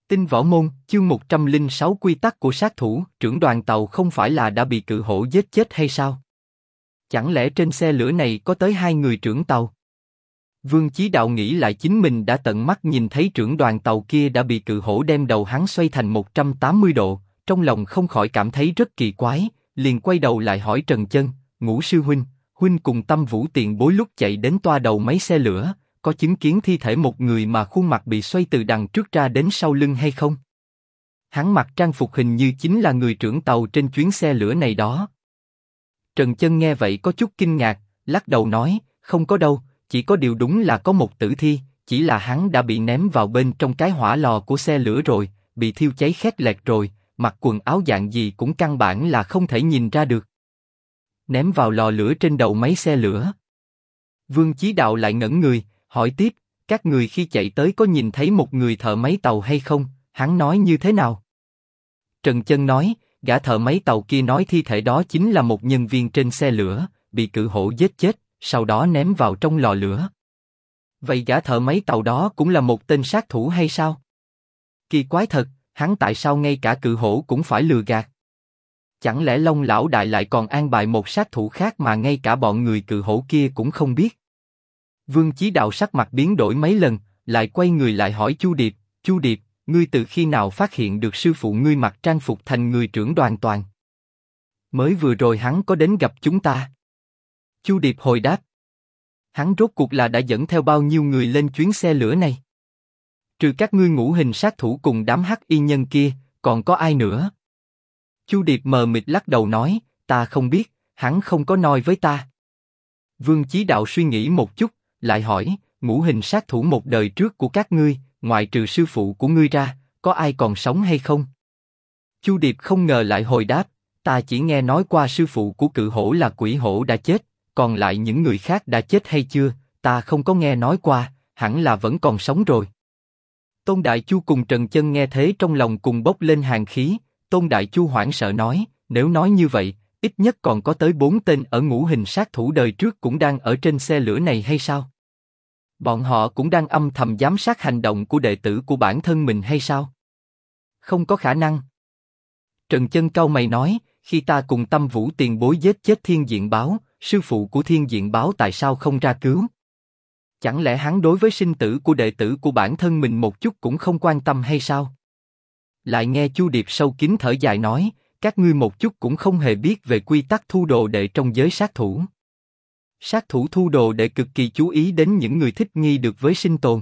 Tinh Võ Môn, chương 106 quy tắc của sát thủ, trưởng đoàn tàu không phải là đã bị cự hổ giết chết hay sao? Chẳng lẽ trên xe lửa này có tới 2 người trưởng tàu? Vương Chí Đạo nghĩ lại chính mình đã tận mắt nhìn thấy trưởng đoàn tàu kia đã bị cự hổ đem đầu hắn xoay thành 180 độ, trong lòng không khỏi cảm thấy rất kỳ quái, liền quay đầu lại hỏi Trần Chân, Ngũ sư huynh, huynh cùng Tâm Vũ tiền bối lúc chạy đến toa đầu mấy xe lửa, có chứng kiến thi thể một người mà khuôn mặt bị xoay từ đằng trước ra đến sau lưng hay không? Hắn mặc trang phục hình như chính là người trưởng tàu trên chuyến xe lửa này đó. Trần Chân nghe vậy có chút kinh ngạc, lắc đầu nói, không có đâu, chỉ có điều đúng là có một tử thi, chỉ là hắn đã bị ném vào bên trong cái hỏa lò của xe lửa rồi, bị thiêu cháy khét lẹt rồi, mặc quần áo dạng gì cũng căn bản là không thể nhìn ra được. Ném vào lò lửa trên đầu mấy xe lửa. Vương Chí Đạo lại ngẩn người, hỏi tiếp, các người khi chạy tới có nhìn thấy một người thợ máy tàu hay không? Hắn nói như thế nào? Trần Chân nói, gã thợ máy tàu kia nói thi thể đó chính là một nhân viên trên xe lửa, bị cự hổ giết chết, sau đó ném vào trong lò lửa. Vậy gã thợ máy tàu đó cũng là một tên sát thủ hay sao? Kỳ quái thật, hắn tại sao ngay cả cự hổ cũng phải lừa gạt? Chẳng lẽ Long lão đại lại còn an bài một sát thủ khác mà ngay cả bọn người cự hổ kia cũng không biết? Vương Chí Đạo sắc mặt biến đổi mấy lần, lại quay người lại hỏi Chu Điệp, Chu Điệp, ngươi từ khi nào phát hiện được sư phụ ngươi mặc trang phục thành người trưởng đoàn toàn? Mới vừa rồi hắn có đến gặp chúng ta. Chu Điệp hồi đáp, hắn rốt cuộc là đã dẫn theo bao nhiêu người lên chuyến xe lửa này? Trừ các ngươi ngũ hình sát thủ cùng đám hắc y nhân kia, còn có ai nữa? Chu Điệp mờ mịt lắc đầu nói, ta không biết, hắn không có nói với ta. Vương Chí Đạo suy nghĩ một chút, lại hỏi, ngũ hình sát thủ một đời trước của các ngươi, ngoại trừ sư phụ của ngươi ra, có ai còn sống hay không? Chu Điệp không ngờ lại hồi đáp, ta chỉ nghe nói qua sư phụ của cự hổ là quỷ hổ đã chết, còn lại những người khác đã chết hay chưa, ta không có nghe nói qua, hẳn là vẫn còn sống rồi. Tôn Đại Chu cùng Trần Chân nghe thế trong lòng cùng bốc lên hàn khí. Tôn Đại Chu hoảng sợ nói, nếu nói như vậy, ít nhất còn có tới 4 tên ở ngũ hình sát thủ đời trước cũng đang ở trên xe lửa này hay sao? Bọn họ cũng đang âm thầm giám sát hành động của đệ tử của bản thân mình hay sao? Không có khả năng. Trần Chân cau mày nói, khi ta cùng Tâm Vũ tiền bối giết chết Thiên Diện Báo, sư phụ của Thiên Diện Báo tại sao không ra cứu? Chẳng lẽ hắn đối với sinh tử của đệ tử của bản thân mình một chút cũng không quan tâm hay sao? Lại nghe Chu Điệp sâu kín thở dài nói, các ngươi một chút cũng không hề biết về quy tắc thu đồ đệ trong giới sát thủ. Sát thủ thu đồ đệ cực kỳ chú ý đến những người thích nghi được với sinh tồn.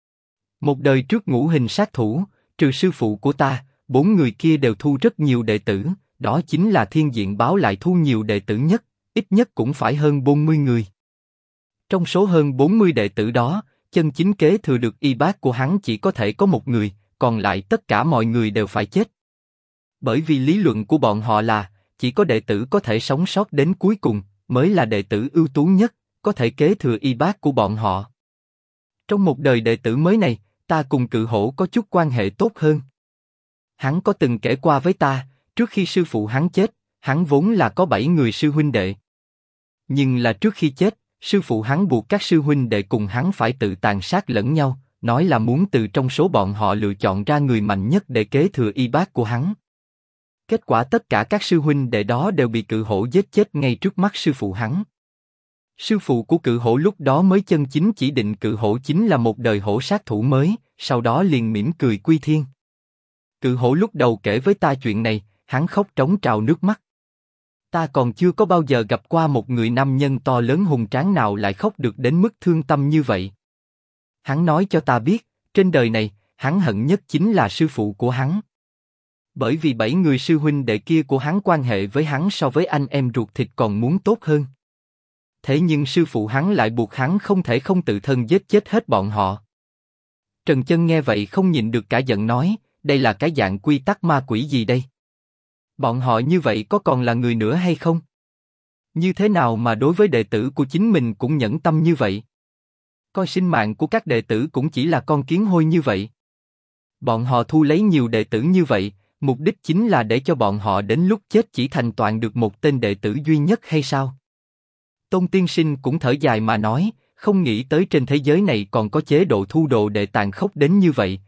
Một đời trước ngũ hình sát thủ, trừ sư phụ của ta, 4 người kia đều thu rất nhiều đệ tử, đó chính là Thiên Diện Báo lại thu nhiều đệ tử nhất, ít nhất cũng phải hơn 40 người. Trong số hơn 40 đệ tử đó, chân chính kế thừa được y bát của hắn chỉ có thể có một người, còn lại tất cả mọi người đều phải chết. Bởi vì lý luận của bọn họ là, chỉ có đệ tử có thể sống sót đến cuối cùng, mới là đệ tử ưu tú nhất, có thể kế thừa y bát của bọn họ. Trong một đời đệ tử mới này, ta cùng cự hổ có chút quan hệ tốt hơn. Hắn có từng kể qua với ta, trước khi sư phụ hắn chết, hắn vốn là có 7 người sư huynh đệ. Nhưng là trước khi chết, sư phụ hắn buộc các sư huynh đệ cùng hắn phải tự tàn sát lẫn nhau, nói là muốn từ trong số bọn họ lựa chọn ra người mạnh nhất để kế thừa y bát của hắn. Kết quả tất cả các sư huynh đệ đó đều bị cự hổ giết chết ngay trước mắt sư phụ hắn. Sư phụ của cự hổ lúc đó mới chân chính chỉ định cự hổ chính là một đời hổ sát thủ mới, sau đó liền mỉm cười quy thiên. Cự hổ lúc đầu kể với ta chuyện này, hắn khóc trống trào nước mắt. Ta còn chưa có bao giờ gặp qua một người nam nhân to lớn hùng tráng nào lại khóc được đến mức thương tâm như vậy. Hắn nói cho ta biết, trên đời này, hắn hận nhất chính là sư phụ của hắn. Bởi vì 7 người sư huynh đệ kia của hắn quan hệ với hắn so với anh em ruột thịt còn muốn tốt hơn. Thế nhưng sư phụ hắn lại buộc hắn không thể không tự thân giết chết hết bọn họ. Trần Chân nghe vậy không nhịn được cả giận nói, đây là cái dạng quy tắc ma quỷ gì đây? Bọn họ như vậy có còn là người nữa hay không? Như thế nào mà đối với đệ tử của chính mình cũng nhẫn tâm như vậy? Coi sinh mạng của các đệ tử cũng chỉ là con kiến hôi như vậy. Bọn họ thu lấy nhiều đệ tử như vậy, mục đích chính là để cho bọn họ đến lúc chết chỉ thành toàn được một tên đệ tử duy nhất hay sao? Tôn Tiên Sinh cũng thở dài mà nói, không nghĩ tới trên thế giới này còn có chế độ thu đồ đệ tàn khốc đến như vậy,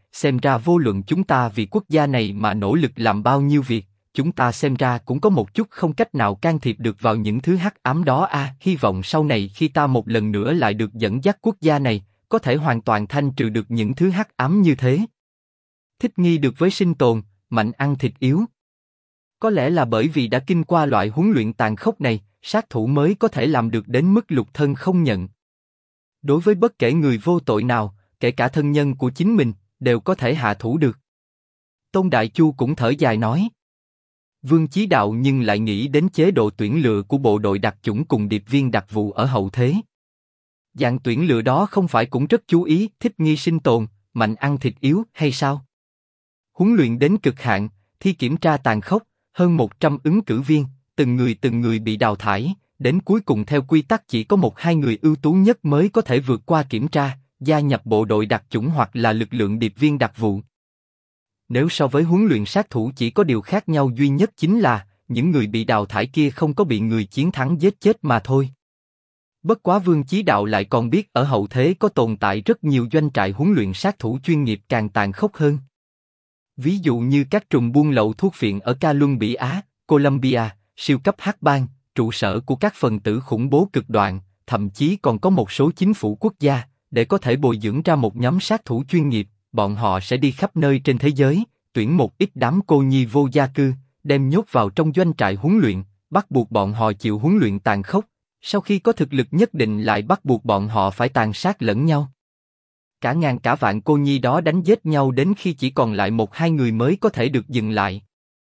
xem ra vô luận chúng ta vì quốc gia này mà nỗ lực làm bao nhiêu việc, chúng ta xem ra cũng có một chút không cách nào can thiệp được vào những thứ hắc ám đó hy vọng sau này khi ta một lần nữa lại được dẫn dắt quốc gia này, có thể hoàn toàn thanh trừ được những thứ hắc ám như thế. Thích nghi được với sinh tồn, mạnh ăn thịt yếu. Có lẽ là bởi vì đã kinh qua loại huấn luyện tàn khốc này, sát thủ mới có thể làm được đến mức lục thân không nhận. Đối với bất kể người vô tội nào, kể cả thân nhân của chính mình, đều có thể hạ thủ được. Tôn Đại Chu cũng thở dài nói. Vương Chí Đạo nhưng lại nghĩ đến chế độ tuyển lựa của bộ đội đặc chủng cùng điệp viên đặc vụ ở hậu thế. Dạng tuyển lựa đó không phải cũng rất chú ý thích nghi sinh tồn, mạnh ăn thịt yếu hay sao? Huấn luyện đến cực hạn, thi kiểm tra tàn khốc, hơn 100 ứng cử viên, từng người bị đào thải, đến cuối cùng theo quy tắc chỉ có 1-2 người ưu tú nhất mới có thể vượt qua kiểm tra, gia nhập bộ đội đặc chủng hoặc là lực lượng điệp viên đặc vụ. Nếu so với huấn luyện sát thủ chỉ có điều khác nhau duy nhất chính là, những người bị đào thải kia không có bị người chiến thắng giết chết mà thôi. Bất quá Vương Chí Đạo lại còn biết ở hậu thế có tồn tại rất nhiều doanh trại huấn luyện sát thủ chuyên nghiệp càng tàn khốc hơn. Ví dụ như các trùm buôn lậu thuốc phiện ở Columbia, Colombia, siêu cấp hắc bang, trụ sở của các phần tử khủng bố cực đoan, thậm chí còn có một số chính phủ quốc gia, để có thể bồi dưỡng ra một nhóm sát thủ chuyên nghiệp, bọn họ sẽ đi khắp nơi trên thế giới, tuyển một ít đám cô nhi vô gia cư, đem nhốt vào trong doanh trại huấn luyện, bắt buộc bọn họ chịu huấn luyện tàn khốc, sau khi có thực lực nhất định lại bắt buộc bọn họ phải tàn sát lẫn nhau. Cả ngàn cả vạn cô nhi đó đánh giết nhau đến khi chỉ còn lại 1-2 người mới có thể được dừng lại.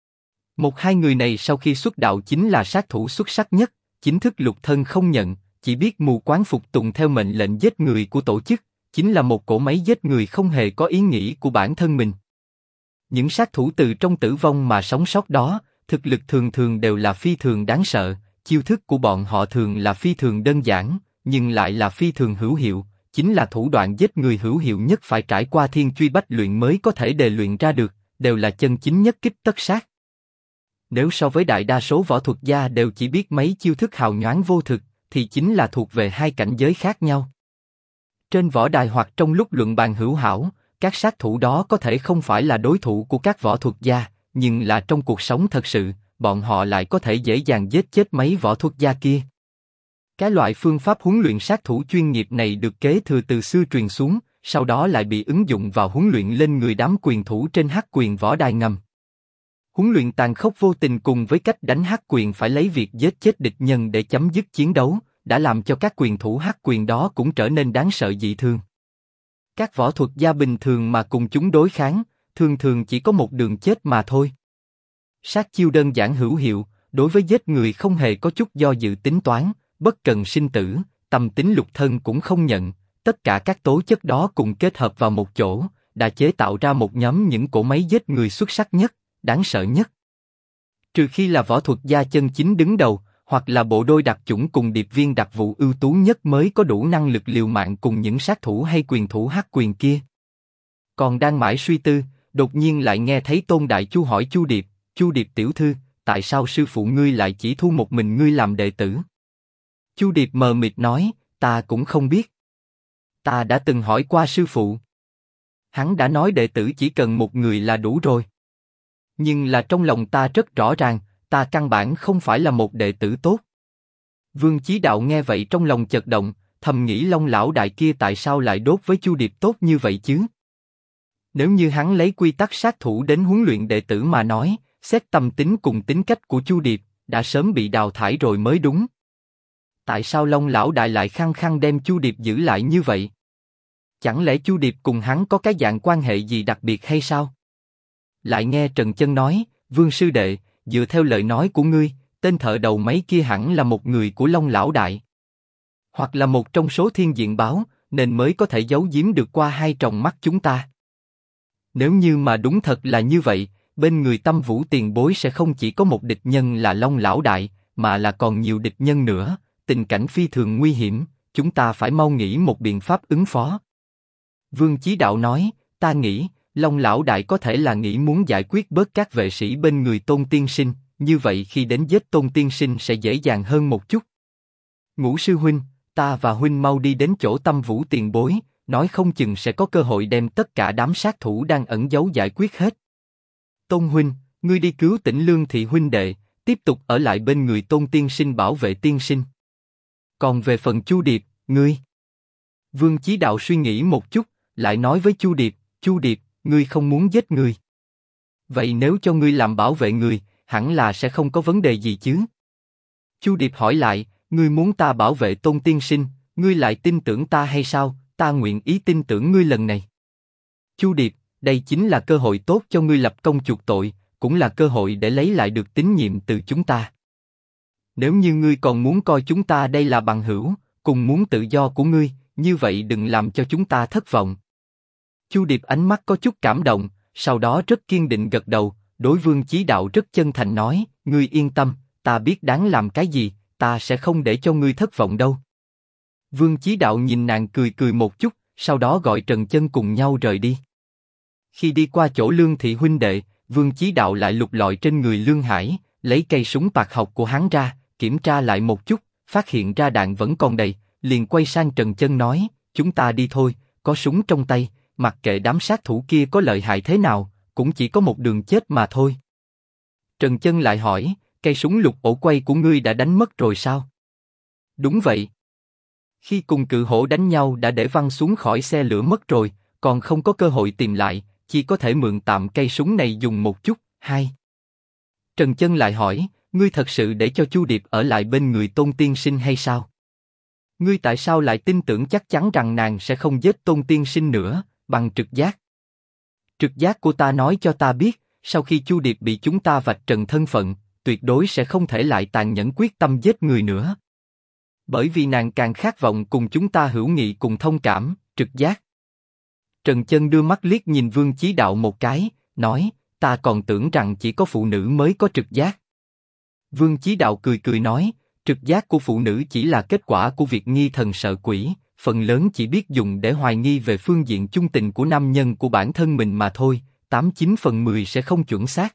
1-2 người này sau khi xuất đạo chính là sát thủ xuất sắc nhất, chính thức lục thân không nhận, chỉ biết mù quáng phục tùng theo mệnh lệnh giết người của tổ chức, chính là một cỗ máy giết người không hề có ý nghĩ của bản thân mình. Những sát thủ từ trong tử vong mà sống sót đó, thực lực thường thường đều là phi thường đáng sợ, chiêu thức của bọn họ thường là phi thường đơn giản, nhưng lại là phi thường hữu hiệu, chính là thủ đoạn giết người hữu hiệu nhất phải trải qua thiên truy bách luyện mới có thể đề luyện ra được, đều là chân chính nhất kích tất sát. Nếu so với đại đa số võ thuật gia đều chỉ biết mấy chiêu thức hào nhoáng vô thực, thì chính là thuộc về hai cảnh giới khác nhau. Trên võ đài hoặc trong lúc luận bàn hữu hảo, các sát thủ đó có thể không phải là đối thủ của các võ thuật gia, nhưng là trong cuộc sống thật sự, bọn họ lại có thể dễ dàng giết chết mấy võ thuật gia kia. Cái loại phương pháp huấn luyện sát thủ chuyên nghiệp này được kế thừa từ xưa truyền xuống, sau đó lại bị ứng dụng vào huấn luyện lên người đám quyền thủ trên hắc quyền võ đài ngầm. Huấn luyện tàn khốc vô tình cùng với cách đánh hắc quyền phải lấy việc giết chết địch nhân để chấm dứt chiến đấu, đã làm cho các quyền thủ hắc quyền đó cũng trở nên đáng sợ dị thường. Các võ thuật gia bình thường mà cùng chúng đối kháng, thường thường chỉ có một đường chết mà thôi. Sát chiêu đơn giản hữu hiệu, đối với giết người không hề có chút do dự tính toán, bất cần sinh tử, tâm tính lục thân cũng không nhận, tất cả các tố chất đó cùng kết hợp vào một chỗ, đã chế tạo ra một nhóm những cỗ máy giết người xuất sắc nhất, đáng sợ nhất. Trừ khi là võ thuật gia chân chính đứng đầu, hoặc là bộ đôi đặc chủng cùng điệp viên đặc vụ ưu tú nhất mới có đủ năng lực liều mạng cùng những sát thủ hay quyền thủ hắc quyền kia. Còn đang mãi suy tư, đột nhiên lại nghe thấy Tôn Đại Chu hỏi Chu Điệp tiểu thư, tại sao sư phụ ngươi lại chỉ thu một mình ngươi làm đệ tử? Chu Điệp mờ mịt nói, ta cũng không biết. Ta đã từng hỏi qua sư phụ. Hắn đã nói đệ tử chỉ cần một người là đủ rồi. Nhưng là trong lòng ta rất rõ ràng, ta căn bản không phải là một đệ tử tốt. Vương Chí Đạo nghe vậy trong lòng chật động, thầm nghĩ Long lão đại kia tại sao lại đốt với Chu Điệp tốt như vậy chứ? Nếu như hắn lấy quy tắc sát thủ đến huấn luyện đệ tử mà nói, xét tâm tính cùng tính cách của Chu Điệp, đã sớm bị đào thải rồi mới đúng. Tại sao Long lão đại lại khăng khăng đem Chu Điệp giữ lại như vậy? Chẳng lẽ Chu Điệp cùng hắn có cái dạng quan hệ gì đặc biệt hay sao? Lại nghe Trần Chân nói, Vương sư đệ, dựa theo lời nói của ngươi, tên thợ đầu máy kia hẳn là một người của Long lão đại, hoặc là một trong số thiên diện báo, nên mới có thể giấu giếm được qua hai tròng mắt chúng ta. Nếu như mà đúng thật là như vậy, bên người Tâm Vũ tiền bối sẽ không chỉ có một địch nhân là Long lão đại, mà là còn nhiều địch nhân nữa, tình cảnh phi thường nguy hiểm, chúng ta phải mau nghĩ một biện pháp ứng phó. Vương Chí Đạo nói, ta nghĩ, Long lão đại có thể là nghĩ muốn giải quyết bớt các vệ sĩ bên người Tôn tiên sinh, như vậy khi đến giết Tôn tiên sinh sẽ dễ dàng hơn một chút. Ngũ sư huynh, ta và huynh mau đi đến chỗ Tâm Vũ tiền bối, nói không chừng sẽ có cơ hội đem tất cả đám sát thủ đang ẩn giấu giải quyết hết. Tôn huynh, ngươi đi cứu tỉnh Lương Thị huynh đệ, tiếp tục ở lại bên người Tôn tiên sinh bảo vệ tiên sinh. Còn về phần Chu Điệp, ngươi... Vương Chí Đạo suy nghĩ một chút, lại nói với Chu Điệp, ngươi không muốn giết người. Vậy nếu cho ngươi làm bảo vệ người, hẳn là sẽ không có vấn đề gì chứ? Chu Điệp hỏi lại, ngươi muốn ta bảo vệ Tôn tiên sinh, ngươi lại tin tưởng ta hay sao? Ta nguyện ý tin tưởng ngươi lần này. Chu Điệp, đây chính là cơ hội tốt cho ngươi lập công chuộc tội, cũng là cơ hội để lấy lại được tín nhiệm từ chúng ta. Nếu như ngươi còn muốn coi chúng ta đây là bằng hữu, cùng muốn tự do của ngươi, như vậy đừng làm cho chúng ta thất vọng. Chu Điệp ánh mắt có chút cảm động, sau đó rất kiên định gật đầu, đối Vương Chí Đạo rất chân thành nói, ngươi yên tâm, ta biết đáng làm cái gì, ta sẽ không để cho ngươi thất vọng đâu. Vương Chí Đạo nhìn nàng cười cười một chút, sau đó gọi Trần Chân cùng nhau rời đi. Khi đi qua chỗ Lương Thị huynh đệ, Vương Chí Đạo lại lục lọi trên người Lương Hải, lấy cây súng bạc học của hắn ra, kiểm tra lại một chút, phát hiện ra đạn vẫn còn đầy, liền quay sang Trần Chân nói, chúng ta đi thôi, có súng trong tay, mặc kệ đám sát thủ kia có lợi hại thế nào, cũng chỉ có một đường chết mà thôi. Trần Chân lại hỏi, cây súng lục ổ quay của ngươi đã đánh mất rồi sao? Đúng vậy. Khi cùng cự hổ đánh nhau đã để văng xuống khỏi xe lửa mất rồi, còn không có cơ hội tìm lại, chỉ có thể mượn tạm cây súng này dùng một chút. Hai. Trần Chân lại hỏi, ngươi thật sự để cho Chu Điệp ở lại bên người Tôn tiên sinh hay sao? Ngươi tại sao lại tin tưởng chắc chắn rằng nàng sẽ không giết Tôn tiên sinh nữa, bằng trực giác? Trực giác của ta nói cho ta biết, sau khi Chu Điệp bị chúng ta vạch trần thân phận, tuyệt đối sẽ không thể lại tàn nhẫn quyết tâm giết người nữa. Bởi vì nàng càng khát vọng cùng chúng ta hữu nghị cùng thông cảm, trực giác. Trần Chân đưa mắt liếc nhìn Vương Chí Đạo một cái, nói, ta còn tưởng rằng chỉ có phụ nữ mới có trực giác. Vương Chí Đạo cười cười nói, trực giác của phụ nữ chỉ là kết quả của việc nghi thần sợ quỷ, phần lớn chỉ biết dùng để hoài nghi về phương diện chung tình của nam nhân của bản thân mình mà thôi, 89 phần 10 sẽ không chuẩn xác.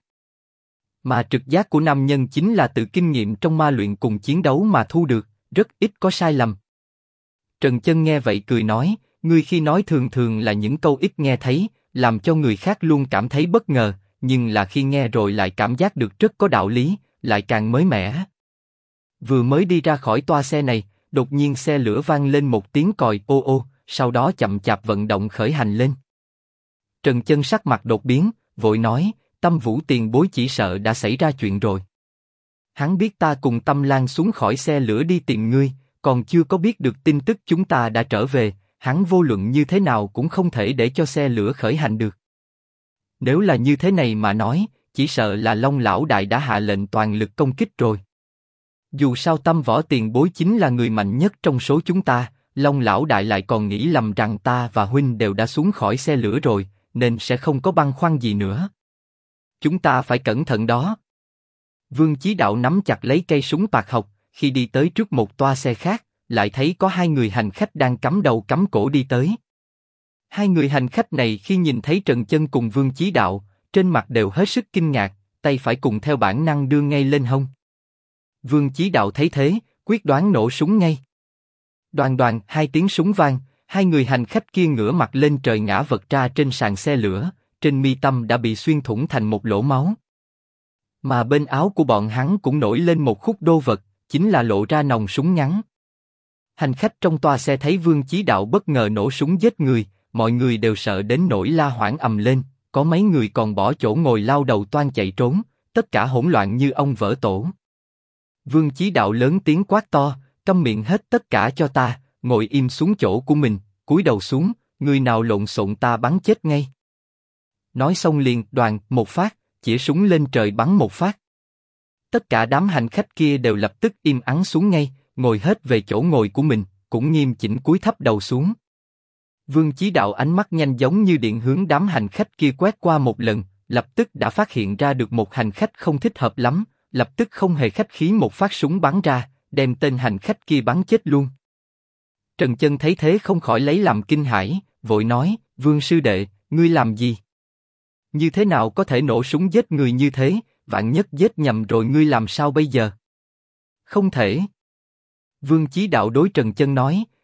Mà trực giác của nam nhân chính là từ kinh nghiệm trong ma luyện cùng chiến đấu mà thu được, rất ít có sai lầm. Trần Chân nghe vậy cười nói, ngươi khi nói thường thường là những câu ít nghe thấy, làm cho người khác luôn cảm thấy bất ngờ, nhưng là khi nghe rồi lại cảm giác được rất có đạo lý, lại càng mới mẻ. Vừa mới đi ra khỏi toa xe này, đột nhiên xe lửa vang lên một tiếng còi ô ô, sau đó chậm chạp vận động khởi hành lên. Trần Chân sắc mặt đột biến, vội nói, Tâm Vũ tiền bối chỉ sợ đã xảy ra chuyện rồi. Hắn biết ta cùng Tâm Lan xuống khỏi xe lửa đi tìm ngươi, còn chưa có biết được tin tức chúng ta đã trở về, hắn vô luận như thế nào cũng không thể để cho xe lửa khởi hành được. Nếu là như thế này mà nói, chỉ sợ là Long lão đại đã hạ lệnh toàn lực công kích rồi. Dù sao Tâm Võ tiền bối chính là người mạnh nhất trong số chúng ta, Long lão đại lại còn nghĩ lầm rằng ta và huynh đều đã xuống khỏi xe lửa rồi, nên sẽ không có băn khoăn gì nữa. Chúng ta phải cẩn thận đó. Vương Chí Đạo nắm chặt lấy cây súng bạc học, khi đi tới trước một toa xe khác, lại thấy có hai người hành khách đang cắm đầu cắm cổ đi tới. Hai người hành khách này khi nhìn thấy Trần Chân cùng Vương Chí Đạo, trên mặt đều hết sức kinh ngạc, tay phải cùng theo bản năng đưa ngay lên hông. Vương Chí Đạo thấy thế, quyết đoán nổ súng ngay. Đoàng đoàng, hai tiếng súng vang, hai người hành khách kia ngửa mặt lên trời ngã vật ra trên sàn xe lửa, trên mi tâm đã bị xuyên thủng thành một lỗ máu. Mà bên áo của bọn hắn cũng nổi lên một khúc đô vật, chính là lộ ra nòng súng ngắn. Hành khách trong toa xe thấy Vương Chí Đạo bất ngờ nổ súng giết người, mọi người đều sợ đến nỗi la hoảng ầm lên, có mấy người còn bỏ chỗ ngồi lao đầu toan chạy trốn, tất cả hỗn loạn như ong vỡ tổ. Vương Chí Đạo lớn tiếng quát to, câm miệng hết tất cả cho ta, ngồi im xuống chỗ của mình, cúi đầu xuống, người nào lộn xộn ta bắn chết ngay. Nói xong liền đoàn một phát, chĩa súng lên trời bắn một phát. Tất cả đám hành khách kia đều lập tức im ắng xuống ngay, ngồi hết về chỗ ngồi của mình, cũng nghiêm chỉnh cúi thấp đầu xuống. Vương Chí Đạo ánh mắt nhanh giống như điện hướng đám hành khách kia quét qua một lần, lập tức đã phát hiện ra được một hành khách không thích hợp lắm, lập tức không hề khách khí một phát súng bắn ra, đem tên hành khách kia bắn chết luôn. Trần Chân thấy thế không khỏi lấy làm kinh hãi, vội nói, Vương sư đệ, ngươi làm gì? Như thế nào có thể nổ súng giết người như thế, vạn nhất giết nhầm rồi ngươi làm sao bây giờ? Không thể. Vương Chí Đạo đối Trần Chân nói,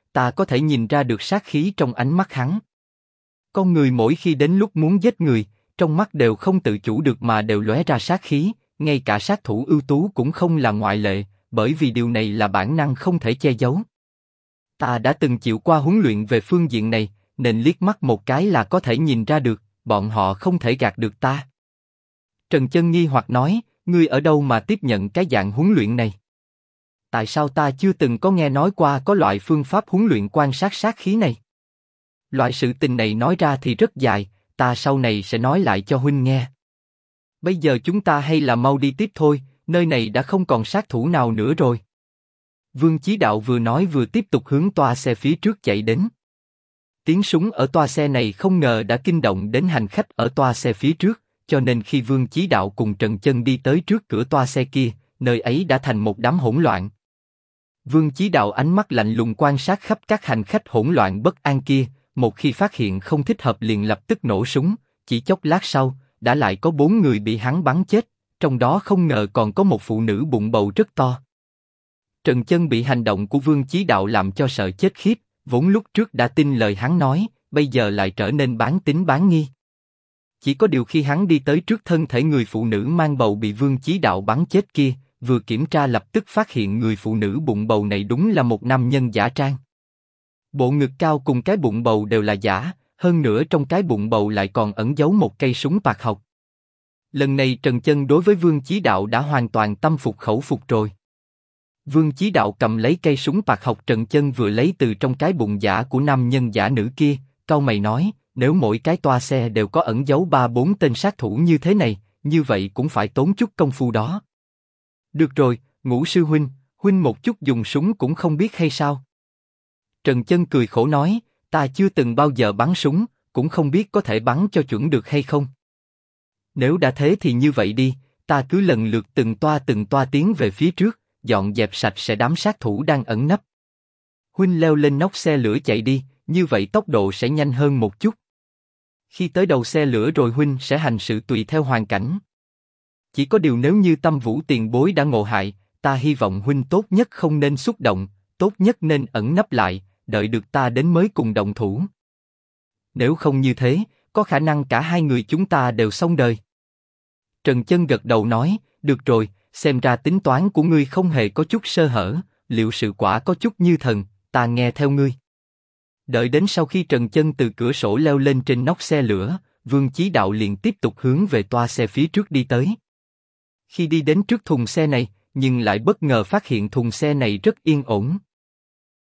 ta có thể nhìn ra được sát khí trong ánh mắt hắn. Con người mỗi khi đến lúc muốn giết người, trong mắt đều không tự chủ được mà đều lóe ra sát khí, ngay cả sát thủ ưu tú cũng không là ngoại lệ, bởi vì điều này là bản năng không thể che giấu. Ta đã từng chịu qua huấn luyện về phương diện này, nên liếc mắt một cái là có thể nhìn ra được, bọn họ không thể gạt được ta. Trần Chân nghi hoặc nói, ngươi ở đâu mà tiếp nhận cái dạng huấn luyện này? Tại sao ta chưa từng có nghe nói qua có loại phương pháp huấn luyện quan sát sát khí này? Loại sự tình này nói ra thì rất dài, ta sau này sẽ nói lại cho huynh nghe. Bây giờ chúng ta hay là mau đi tiếp thôi, nơi này đã không còn sát thủ nào nữa rồi. Vương Chí Đạo vừa nói vừa tiếp tục hướng toa xe phía trước chạy đến. Tiếng súng ở toa xe này không ngờ đã kinh động đến hành khách ở toa xe phía trước, cho nên khi Vương Chí Đạo cùng Trần Chân đi tới trước cửa toa xe kia, nơi ấy đã thành một đám hỗn loạn. Vương Chí Đạo ánh mắt lạnh lùng quan sát khắp các hành khách hỗn loạn bất an kia, một khi phát hiện không thích hợp liền lập tức nổ súng, chỉ chốc lát sau, đã lại có 4 người bị hắn bắn chết, trong đó không ngờ còn có một phụ nữ bụng bầu rất to. Trần Chân bị hành động của Vương Chí Đạo làm cho sợ chết khiếp, vốn lúc trước đã tin lời hắn nói, bây giờ lại trở nên bán tín bán nghi. Chỉ có điều khi hắn đi tới trước thân thể người phụ nữ mang bầu bị Vương Chí Đạo bắn chết kia, vừa kiểm tra lập tức phát hiện người phụ nữ bụng bầu này đúng là một nam nhân giả trang. Bộ ngực cao cùng cái bụng bầu đều là giả, hơn nữa trong cái bụng bầu lại còn ẩn giấu một cây súng bạc học. Lần này Trần Chân đối với Vương Chí Đạo đã hoàn toàn tâm phục khẩu phục rồi. Vương Chí Đạo cầm lấy cây súng bạc học Trần Chân vừa lấy từ trong cái bụng giả của nam nhân giả nữ kia, cau mày nói, nếu mỗi cái toa xe đều có ẩn giấu 3-4 tên sát thủ như thế này, như vậy cũng phải tốn chút công phu đó. Được rồi, Ngũ sư huynh, huynh một chút dùng súng cũng không biết hay sao? Trần Chân cười khổ nói, ta chưa từng bao giờ bắn súng, cũng không biết có thể bắn cho chuẩn được hay không. Nếu đã thế thì như vậy đi, ta cứ lần lượt từng toa tiến về phía trước, dọn dẹp sạch sẽ đám sát thủ đang ẩn nấp. Huynh leo lên nóc xe lửa chạy đi, như vậy tốc độ sẽ nhanh hơn một chút. Khi tới đầu xe lửa rồi huynh sẽ hành sự tùy theo hoàn cảnh. Chỉ có điều nếu như Tâm Vũ tiền bối đã ngộ hại, ta hy vọng huynh tốt nhất không nên xúc động, tốt nhất nên ẩn nấp lại, đợi được ta đến mới cùng động thủ. Nếu không như thế, có khả năng cả hai người chúng ta đều xong đời. Trần Chân gật đầu nói, được rồi, xem ra tính toán của ngươi không hề có chút sơ hở, liệu sự quả có chút như thần, ta nghe theo ngươi. Đợi đến sau khi Trần Chân từ cửa sổ leo lên trên nóc xe lửa, Vương Chí Đạo liền tiếp tục hướng về toa xe phía trước đi tới. Khi đi đến trước thùng xe này, nhưng lại bất ngờ phát hiện thùng xe này rất yên ổn.